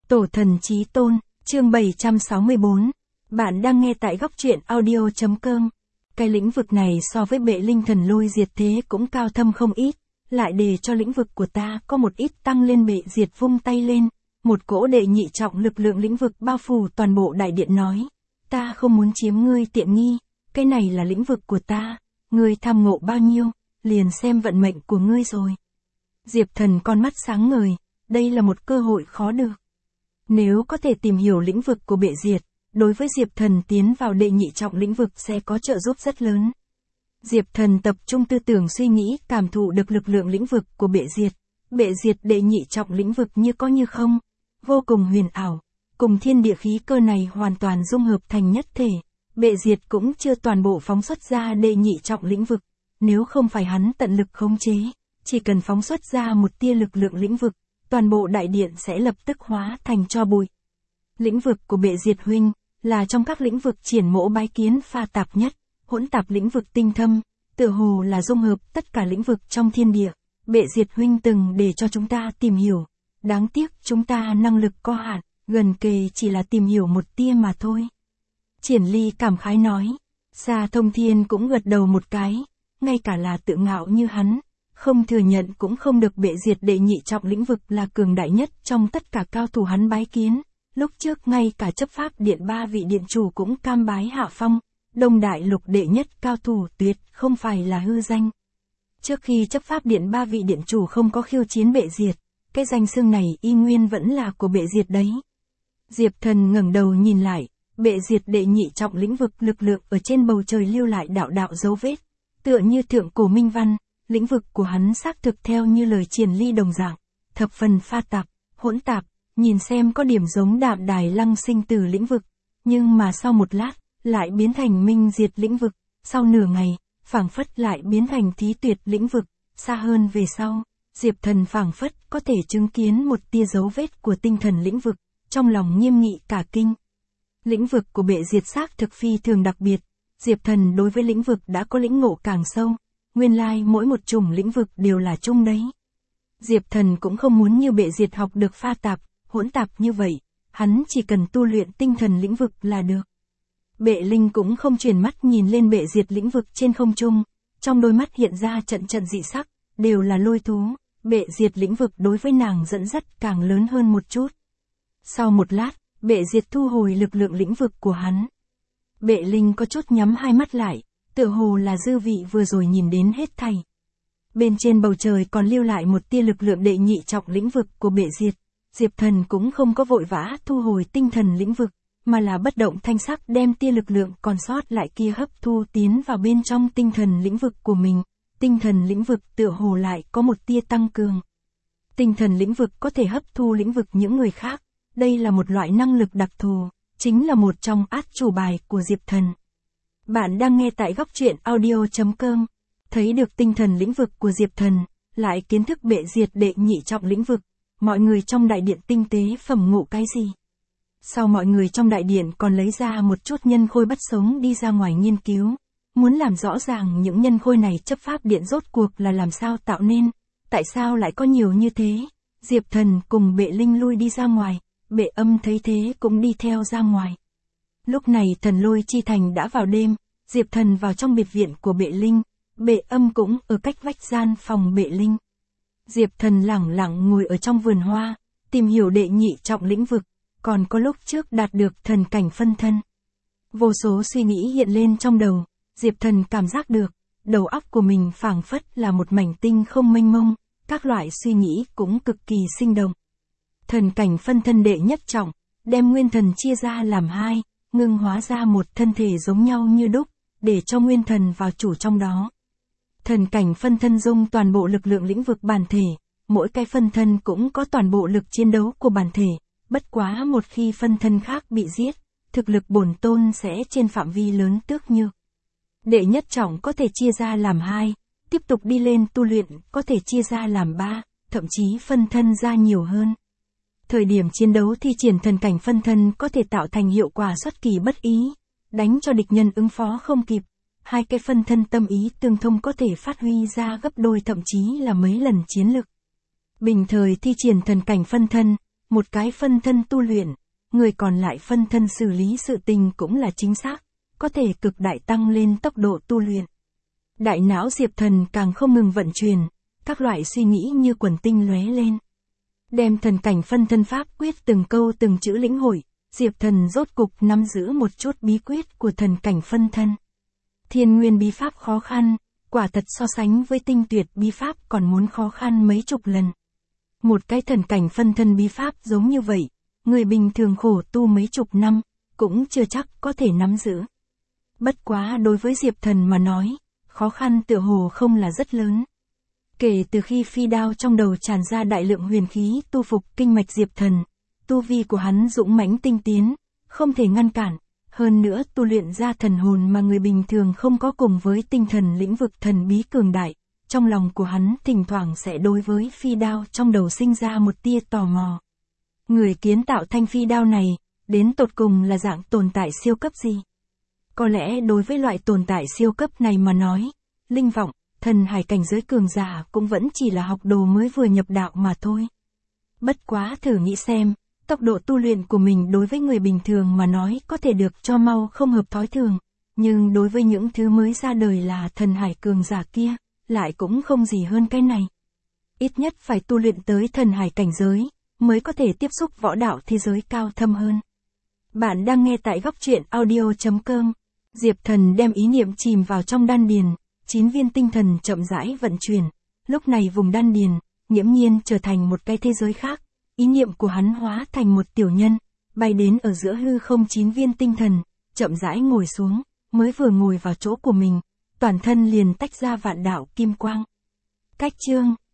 Tổ thần chí tôn, chương 764. Bạn đang nghe tại góc truyện audio.com. Cái lĩnh vực này so với bệ linh thần lôi diệt thế cũng cao thâm không ít, lại để cho lĩnh vực của ta có một ít tăng lên. Bệ diệt vung tay lên, một cỗ đệ nhị trọng lực lượng lĩnh vực bao phủ toàn bộ đại điện nói. Ta không muốn chiếm ngươi tiện nghi, cái này là lĩnh vực của ta, ngươi tham ngộ bao nhiêu, liền xem vận mệnh của ngươi rồi. Diệp Thần con mắt sáng ngời, đây là một cơ hội khó được. Nếu có thể tìm hiểu lĩnh vực của bệ diệt, đối với Diệp Thần tiến vào đệ nhị trọng lĩnh vực sẽ có trợ giúp rất lớn. Diệp Thần tập trung tư tưởng suy nghĩ, cảm thụ được lực lượng lĩnh vực của bệ diệt. Bệ diệt đệ nhị trọng lĩnh vực như có như không, vô cùng huyền ảo, cùng thiên địa khí cơ này hoàn toàn dung hợp thành nhất thể. Bệ diệt cũng chưa toàn bộ phóng xuất ra đệ nhị trọng lĩnh vực, nếu không phải hắn tận lực khống chế, chỉ cần phóng xuất ra một tia lực lượng lĩnh vực, toàn bộ đại điện sẽ lập tức hóa thành tro bụi. Lĩnh vực của bệ diệt huynh, là trong các lĩnh vực triển mỗ bái kiến pha tạp nhất, hỗn tạp lĩnh vực tinh thâm, tựa hồ là dung hợp tất cả lĩnh vực trong thiên địa. Bệ diệt huynh từng để cho chúng ta tìm hiểu, đáng tiếc chúng ta năng lực có hạn, gần kề chỉ là tìm hiểu một tia mà thôi. Triển Ly cảm khái nói, Sa Thông Thiên cũng gật đầu một cái, ngay cả là tự ngạo như hắn, không thừa nhận cũng không được. Bệ diệt đệ nhị trọng lĩnh vực là cường đại nhất trong tất cả cao thủ hắn bái kiến, lúc trước ngay cả chấp pháp điện 3 vị điện chủ cũng cam bái hạ phong, Đông Đại Lục đệ nhất cao thủ tuyệt không phải là hư danh. Trước khi chấp pháp điện 3 vị điện chủ không có khiêu chiến bệ diệt, cái danh xưng này y nguyên vẫn là của bệ diệt đấy. Diệp Thần ngẩng đầu nhìn lại, bệ diệt đệ nhị trọng lĩnh vực lực lượng ở trên bầu trời lưu lại đạo đạo dấu vết, tựa như thượng cổ minh văn. Lĩnh vực của hắn xác thực theo như lời Triển Ly đồng dạng, thập phần pha tạp, hỗn tạp, nhìn xem có điểm giống Đạm Đài Lăng Sinh Tử lĩnh vực, nhưng mà sau một lát, lại biến thành Minh Diệt lĩnh vực, sau nửa ngày, phảng phất lại biến thành Thí Tuyệt lĩnh vực, xa hơn về sau, Diệp Thần phảng phất có thể chứng kiến một tia dấu vết của tinh thần lĩnh vực, trong lòng nghiêm nghị cả kinh. Lĩnh vực của bệ diệt xác thực phi thường đặc biệt, Diệp Thần đối với lĩnh vực đã có lĩnh ngộ càng sâu. Nguyên lai mỗi một chủng lĩnh vực đều là chung đấy. Diệp Thần cũng không muốn như bệ diệt học được pha tạp, hỗn tạp như vậy, hắn chỉ cần tu luyện tinh thần lĩnh vực là được. Bệ Linh cũng không chuyển mắt nhìn lên bệ diệt lĩnh vực trên không trung, trong đôi mắt hiện ra trận trận dị sắc, đều là lôi thú, bệ diệt lĩnh vực đối với nàng dẫn dắt càng lớn hơn một chút. Sau một lát, bệ diệt thu hồi lực lượng lĩnh vực của hắn. Bệ Linh có chút nhắm hai mắt lại, tựa hồ là dư vị vừa rồi nhìn đến hết thảy. Bên trên bầu trời còn lưu lại một tia lực lượng đệ nhị trọng lĩnh vực của bệ diệt. Diệp Thần cũng không có vội vã thu hồi tinh thần lĩnh vực, mà là bất động thanh sắc đem tia lực lượng còn sót lại kia hấp thu tiến vào bên trong tinh thần lĩnh vực của mình. Tinh thần lĩnh vực tựa hồ lại có một tia tăng cường. Tinh thần lĩnh vực có thể hấp thu lĩnh vực những người khác, đây là một loại năng lực đặc thù, chính là một trong át chủ bài của Diệp Thần. Bạn đang nghe tại góc truyện audio.com. Thấy được tinh thần lĩnh vực của Diệp Thần, lại kiến thức bệ diệt đệ nhị trọng lĩnh vực, mọi người trong đại điện tinh tế phẩm ngộ cái gì? Sau mọi người trong đại điện còn lấy ra một chút nhân khôi bắt sống đi ra ngoài nghiên cứu, muốn làm rõ ràng những nhân khôi này chấp pháp điện rốt cuộc là làm sao tạo nên, tại sao lại có nhiều như thế. Diệp Thần cùng bệ Linh lui đi ra ngoài, bệ Âm thấy thế cũng đi theo ra ngoài. Lúc này Thần Lôi Chi Thành đã vào đêm, Diệp Thần vào trong biệt viện của bệ Linh, bệ Âm cũng ở cách vách gian phòng bệ Linh. Diệp Thần lẳng lặng ngồi ở trong vườn hoa, tìm hiểu đệ nhị trọng lĩnh vực, còn có lúc trước đạt được thần cảnh phân thân. Vô số suy nghĩ hiện lên trong đầu, Diệp Thần cảm giác được, đầu óc của mình phảng phất là một mảnh tinh không mênh mông, các loại suy nghĩ cũng cực kỳ sinh động. Thần cảnh phân thân đệ nhất trọng, đem nguyên thần chia ra làm hai, ngưng hóa ra một thân thể giống nhau như đúc, để cho nguyên thần vào chủ trong đó. Thần cảnh phân thân dung toàn bộ lực lượng lĩnh vực bản thể, mỗi cái phân thân cũng có toàn bộ lực chiến đấu của bản thể, bất quá một khi phân thân khác bị giết, thực lực bổn tôn sẽ trên phạm vi lớn tước nhược. Đệ nhất trọng có thể chia ra làm hai, tiếp tục đi lên tu luyện có thể chia ra làm ba, thậm chí phân thân ra nhiều hơn. Thời điểm chiến đấu thi triển thần cảnh phân thân có thể tạo thành hiệu quả xuất kỳ bất ý, đánh cho địch nhân ứng phó không kịp. Hai cái phân thân tâm ý tương thông có thể phát huy ra gấp đôi thậm chí là mấy lần chiến lực. Bình thời thi triển thần cảnh phân thân, một cái phân thân tu luyện, người còn lại phân thân xử lý sự tình cũng là chính xác, có thể cực đại tăng lên tốc độ tu luyện. Đại não Diệp Thần càng không ngừng vận chuyển, các loại suy nghĩ như quần tinh lóe lên. Đem thần cảnh phân thân pháp quyết từng câu từng chữ lĩnh hội, Diệp Thần rốt cục nắm giữ một chút bí quyết của thần cảnh phân thân. Thiên nguyên bí pháp khó khăn, quả thật so sánh với tinh tuyệt bí pháp còn muốn khó khăn mấy chục lần. Một cái thần cảnh phân thân bí pháp giống như vậy, người bình thường khổ tu mấy chục năm, cũng chưa chắc có thể nắm giữ. Bất quá đối với Diệp Thần mà nói, khó khăn tựa hồ không là rất lớn. Kể từ khi phi đao trong đầu tràn ra đại lượng huyền khí tu phục kinh mạch Diệp Thần, tu vi của hắn dũng mãnh tinh tiến, không thể ngăn cản, hơn nữa tu luyện ra thần hồn mà người bình thường không có cùng với tinh thần lĩnh vực thần bí cường đại, trong lòng của hắn thỉnh thoảng sẽ đối với phi đao trong đầu sinh ra một tia tò mò. Người kiến tạo thanh phi đao này, đến tột cùng là dạng tồn tại siêu cấp gì? Có lẽ đối với loại tồn tại siêu cấp này mà nói, linh vọng, thần hải cảnh giới cường giả cũng vẫn chỉ là học đồ mới vừa nhập đạo mà thôi. Bất quá thử nghĩ xem, tốc độ tu luyện của mình đối với người bình thường mà nói có thể được cho mau không hợp thói thường, nhưng đối với những thứ mới ra đời là thần hải cường giả kia, lại cũng không gì hơn cái này. Ít nhất phải tu luyện tới thần hải cảnh giới, mới có thể tiếp xúc võ đạo thế giới cao thâm hơn. Bạn đang nghe tại góc truyện audio.com. Diệp Thần đem ý niệm chìm vào trong đan điền, 9 viên tinh thần chậm rãi vận chuyển, lúc này vùng đan điền, nghiễm nhiên trở thành một cái thế giới khác, ý niệm của hắn hóa thành một tiểu nhân, bay đến ở giữa hư không 9 viên tinh thần, chậm rãi ngồi xuống, mới vừa ngồi vào chỗ của mình, toàn thân liền tách ra vạn đạo kim quang. Cách chương